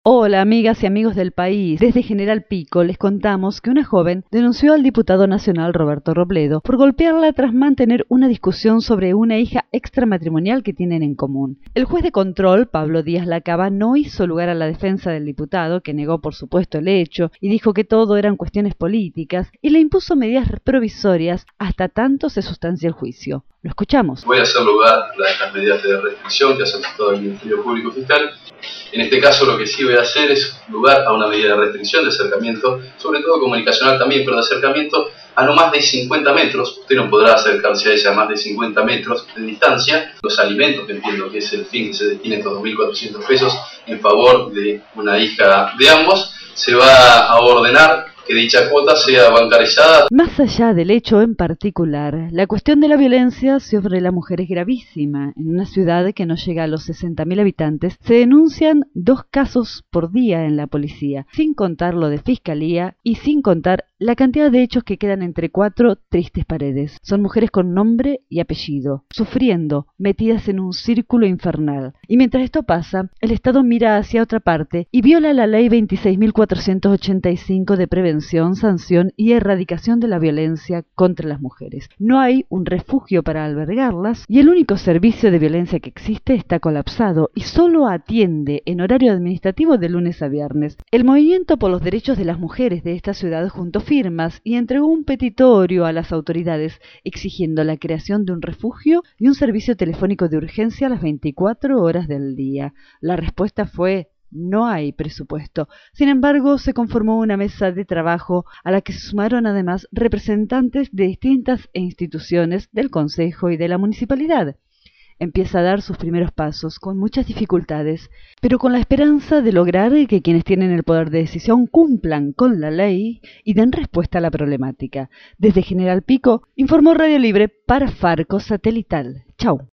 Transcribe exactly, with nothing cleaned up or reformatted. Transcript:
Hola amigas y amigos del país, desde General Pico les contamos que una joven denunció al diputado nacional Roberto Robledo por golpearla tras mantener una discusión sobre una hija extramatrimonial que tienen en común. El juez de control, Pablo Díaz Lacaba, no hizo lugar a la defensa del diputado, que negó por supuesto el hecho y dijo que todo eran cuestiones políticas, y le impuso medidas provisorias hasta tanto se sustancie el juicio. Lo escuchamos. Voy a hacer lugar a estas medidas de restricción que ha solicitado el Ministerio Público Fiscal. En este caso lo que sí voy a hacer es lugar a una medida de restricción, de acercamiento, sobre todo comunicacional también, pero de acercamiento a no más de cincuenta metros. Usted no podrá acercarse a ella a más de cincuenta metros de distancia. Los alimentos, que entiendo que es el fin que se destina estos dos mil cuatrocientos pesos en favor de una hija de ambos, se va a ordenar que dicha cuota sea bancarizada. Más allá del hecho en particular, la cuestión de la violencia sobre la mujer es gravísima. En una ciudad que no llega a los sesenta mil habitantes, se denuncian dos casos por día en la policía, sin contar lo de fiscalía y sin contar la cantidad de hechos que quedan entre cuatro tristes paredes. Son mujeres con nombre y apellido, sufriendo, metidas en un círculo infernal. Y mientras esto pasa, el Estado mira hacia otra parte y viola la ley veintiséis mil cuatrocientos ochenta y cinco de prevención, sanción y erradicación de la violencia contra las mujeres. No hay un refugio para albergarlas y el único servicio de violencia que existe está colapsado y solo atiende en horario administrativo de lunes a viernes. El Movimiento por los Derechos de las Mujeres de esta ciudad juntó firmas y entregó un petitorio a las autoridades exigiendo la creación de un refugio y un servicio telefónico de urgencia a las veinticuatro horas del día. La respuesta fue: no hay presupuesto. Sin embargo, se conformó una mesa de trabajo a la que se sumaron además representantes de distintas instituciones del Consejo y de la Municipalidad. Empieza a dar sus primeros pasos con muchas dificultades, pero con la esperanza de lograr que quienes tienen el poder de decisión cumplan con la ley y den respuesta a la problemática. Desde General Pico, informó Radio Libre para Farco Satelital. Chau.